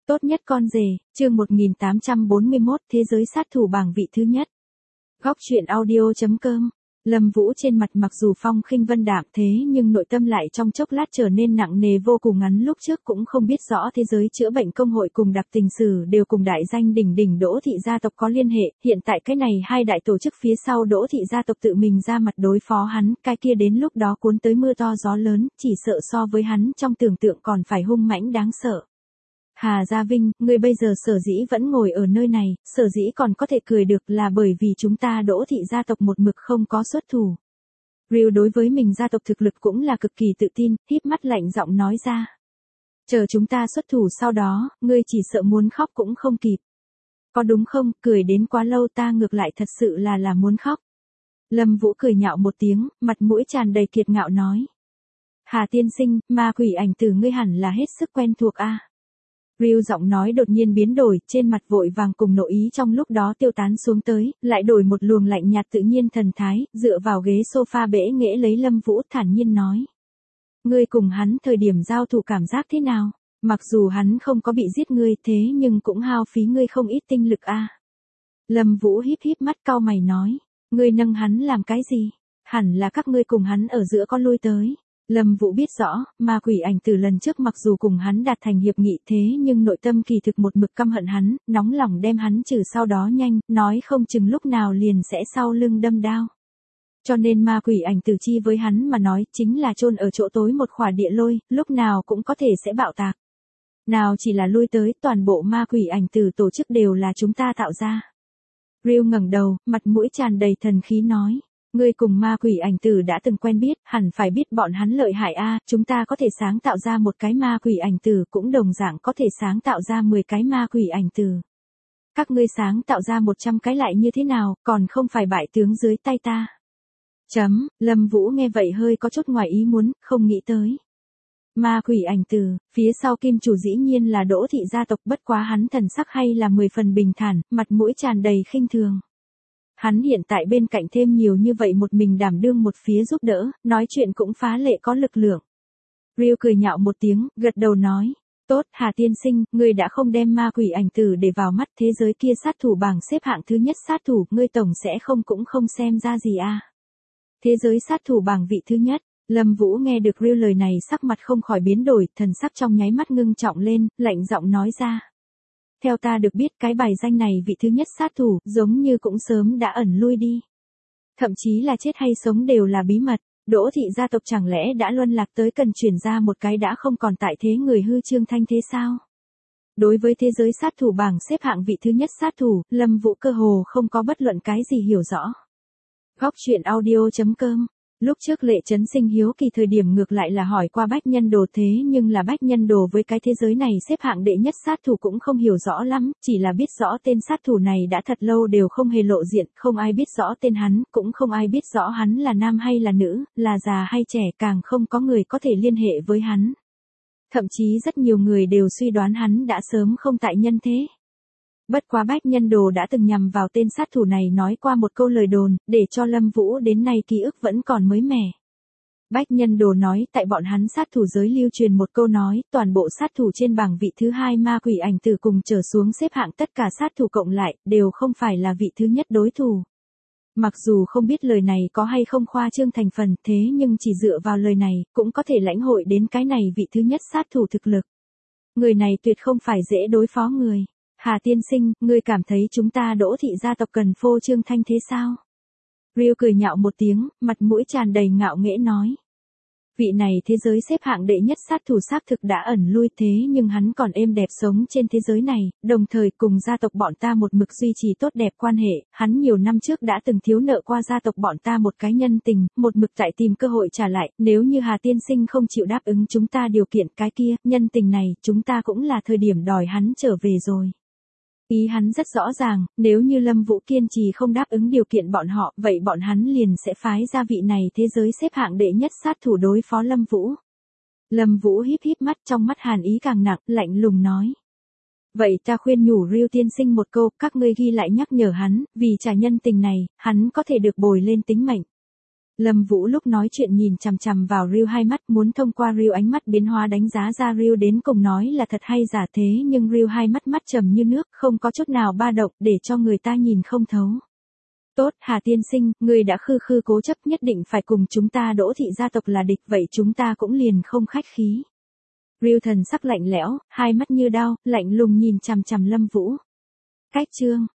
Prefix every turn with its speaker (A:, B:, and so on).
A: Tốt nhất con rể, chương 1841, thế giới sát thủ bảng vị thứ nhất. Góc truyện audio.com. Lâm Vũ trên mặt mặc dù phong khinh vân đạm thế nhưng nội tâm lại trong chốc lát trở nên nặng nề vô cùng. Ngắn lúc trước cũng không biết rõ thế giới chữa bệnh công hội cùng đặc tình sử đều cùng đại danh đỉnh đỉnh Đỗ thị gia tộc có liên hệ, hiện tại cái này hai đại tổ chức phía sau Đỗ thị gia tộc tự mình ra mặt đối phó hắn, cái kia đến lúc đó cuốn tới mưa to gió lớn, chỉ sợ so với hắn trong tưởng tượng còn phải hung mãnh đáng sợ. Hà Gia Vinh, ngươi bây giờ sở dĩ vẫn ngồi ở nơi này, sở dĩ còn có thể cười được là bởi vì chúng ta Đỗ thị gia tộc một mực không có xuất thủ. Real đối với mình gia tộc thực lực cũng là cực kỳ tự tin, híp mắt lạnh giọng nói ra. Chờ chúng ta xuất thủ sau đó, ngươi chỉ sợ muốn khóc cũng không kịp. Có đúng không, cười đến quá lâu ta ngược lại thật sự là muốn khóc. Lâm Vũ cười nhạo một tiếng, mặt mũi tràn đầy kiệt ngạo nói. Hà tiên sinh, ma quỷ ảnh tử ngươi hẳn là hết sức quen thuộc a. Real giọng nói đột nhiên biến đổi, trên mặt vội vàng cùng nội ý trong lúc đó tiêu tán xuống tới, lại đổi một luồng lạnh nhạt tự nhiên thần thái, dựa vào ghế sofa bẽ nghễ lấy Lâm Vũ thản nhiên nói. Ngươi cùng hắn thời điểm giao thủ cảm giác thế nào? Mặc dù hắn không có bị giết ngươi thế nhưng cũng hao phí ngươi không ít tinh lực a. Lâm Vũ híp mắt cau mày nói. Ngươi nâng hắn làm cái gì? Hẳn là các ngươi cùng hắn ở giữa có lui tới. Lâm Vũ biết rõ, ma quỷ ảnh tử lần trước mặc dù cùng hắn đạt thành hiệp nghị thế nhưng nội tâm kỳ thực một mực căm hận hắn, nóng lòng đem hắn trừ sau đó nhanh, nói không chừng lúc nào liền sẽ sau lưng đâm đao. Cho nên ma quỷ ảnh tử chi với hắn mà nói chính là chôn ở chỗ tối một khỏa địa lôi, lúc nào cũng có thể sẽ bạo tạc. Nào chỉ là lui tới, toàn bộ ma quỷ ảnh tử tổ chức đều là chúng ta tạo ra. Real ngẩng đầu, mặt mũi tràn đầy thần khí nói. Ngươi cùng ma quỷ ảnh tử đã từng quen biết, hẳn phải biết bọn hắn lợi hại a, chúng ta có thể sáng tạo ra một cái ma quỷ ảnh tử cũng đồng dạng có thể sáng tạo ra 10 cái ma quỷ ảnh tử. Các ngươi sáng tạo ra 100 cái lại như thế nào, còn không phải bại tướng dưới tay ta. Lâm Vũ nghe vậy hơi có chút ngoài ý muốn, không nghĩ tới. Ma quỷ ảnh tử, phía sau kim chủ dĩ nhiên là Đỗ thị gia tộc, bất quá hắn thần sắc hay là 10 phần bình thản, mặt mũi tràn đầy khinh thường. Hắn hiện tại bên cạnh thêm nhiều như vậy một mình đảm đương một phía giúp đỡ, nói chuyện cũng phá lệ có lực lượng. Real cười nhạo một tiếng, gật đầu nói. Tốt, Hà tiên sinh, ngươi đã không đem ma quỷ ảnh tử để vào mắt, thế giới kia sát thủ bảng xếp hạng thứ nhất sát thủ, ngươi tổng sẽ cũng không xem ra gì a. Thế giới sát thủ bảng vị thứ nhất. Lâm Vũ nghe được Real lời này sắc mặt không khỏi biến đổi, thần sắc trong nháy mắt ngưng trọng lên, lạnh giọng nói ra. Theo ta được biết cái bài danh này vị thứ nhất sát thủ, giống như cũng sớm đã ẩn lui đi. Thậm chí là chết hay sống đều là bí mật, Đỗ thị gia tộc chẳng lẽ đã luân lạc tới cần chuyển ra một cái đã không còn tại thế người hư Trương Thanh thế sao? Đối với thế giới sát thủ bảng xếp hạng vị thứ nhất sát thủ, Lâm Vũ cơ hồ không có bất luận cái gì hiểu rõ. Góc truyện audio.com. Lúc trước Lệ Chấn Sinh hiếu kỳ thời điểm ngược lại là hỏi qua Bách Nhân Đồ thế nhưng là Bách Nhân Đồ với cái thế giới này xếp hạng đệ nhất sát thủ cũng không hiểu rõ lắm, chỉ là biết rõ tên sát thủ này đã thật lâu đều không hề lộ diện, không ai biết rõ tên hắn, cũng không ai biết rõ hắn là nam hay là nữ, là già hay trẻ, càng không có người có thể liên hệ với hắn. Thậm chí rất nhiều người đều suy đoán hắn đã sớm không tại nhân thế. Bất quá Bách Nhân Đồ đã từng nhằm vào tên sát thủ này nói qua một câu lời đồn, để cho Lâm Vũ đến nay ký ức vẫn còn mới mẻ. Bách Nhân Đồ nói tại bọn hắn sát thủ giới lưu truyền một câu nói, toàn bộ sát thủ trên bảng vị thứ hai ma quỷ ảnh tử cùng trở xuống xếp hạng tất cả sát thủ cộng lại, đều không phải là vị thứ nhất đối thủ. Mặc dù không biết lời này có hay không khoa trương thành phần, thế nhưng chỉ dựa vào lời này, cũng có thể lãnh hội đến cái này vị thứ nhất sát thủ thực lực. Người này tuyệt không phải dễ đối phó người. Hà tiên sinh, ngươi cảm thấy chúng ta Đỗ thị gia tộc cần phô trương thanh thế sao? Real cười nhạo một tiếng, mặt mũi tràn đầy ngạo nghễ nói. Vị này thế giới xếp hạng đệ nhất sát thủ xác thực đã ẩn lui thế nhưng hắn còn êm đẹp sống trên thế giới này, đồng thời cùng gia tộc bọn ta một mực duy trì tốt đẹp quan hệ, hắn nhiều năm trước đã từng thiếu nợ qua gia tộc bọn ta một cái nhân tình, một mực tại tìm cơ hội trả lại, nếu như Hà tiên sinh không chịu đáp ứng chúng ta điều kiện cái kia, nhân tình này, chúng ta cũng là thời điểm đòi hắn trở về rồi. Ý hắn rất rõ ràng, nếu như Lâm Vũ kiên trì không đáp ứng điều kiện bọn họ, vậy bọn hắn liền sẽ phái ra vị này thế giới xếp hạng đệ nhất sát thủ đối phó Lâm Vũ. Lâm Vũ híp mắt, trong mắt hàn ý càng nặng, lạnh lùng nói. Vậy ta khuyên nhủ Real tiên sinh một câu, các ngươi ghi lại nhắc nhở hắn, vì trả nhân tình này, hắn có thể được bồi lên tính mệnh. Lâm Vũ lúc nói chuyện nhìn chằm chằm vào Ryu hai mắt, muốn thông qua Ryu ánh mắt biến hóa đánh giá ra Ryu đến cùng nói là thật hay giả, thế nhưng Ryu hai mắt mắt trầm như nước, không có chút nào ba động, để cho người ta nhìn không thấu. Tốt, Hà tiên sinh, người đã khư cố chấp nhất định phải cùng chúng ta Đỗ thị gia tộc là địch, vậy chúng ta cũng liền không khách khí. Ryu thần sắc lạnh lẽo, hai mắt như đao, lạnh lùng nhìn chằm chằm Lâm Vũ. Cách chương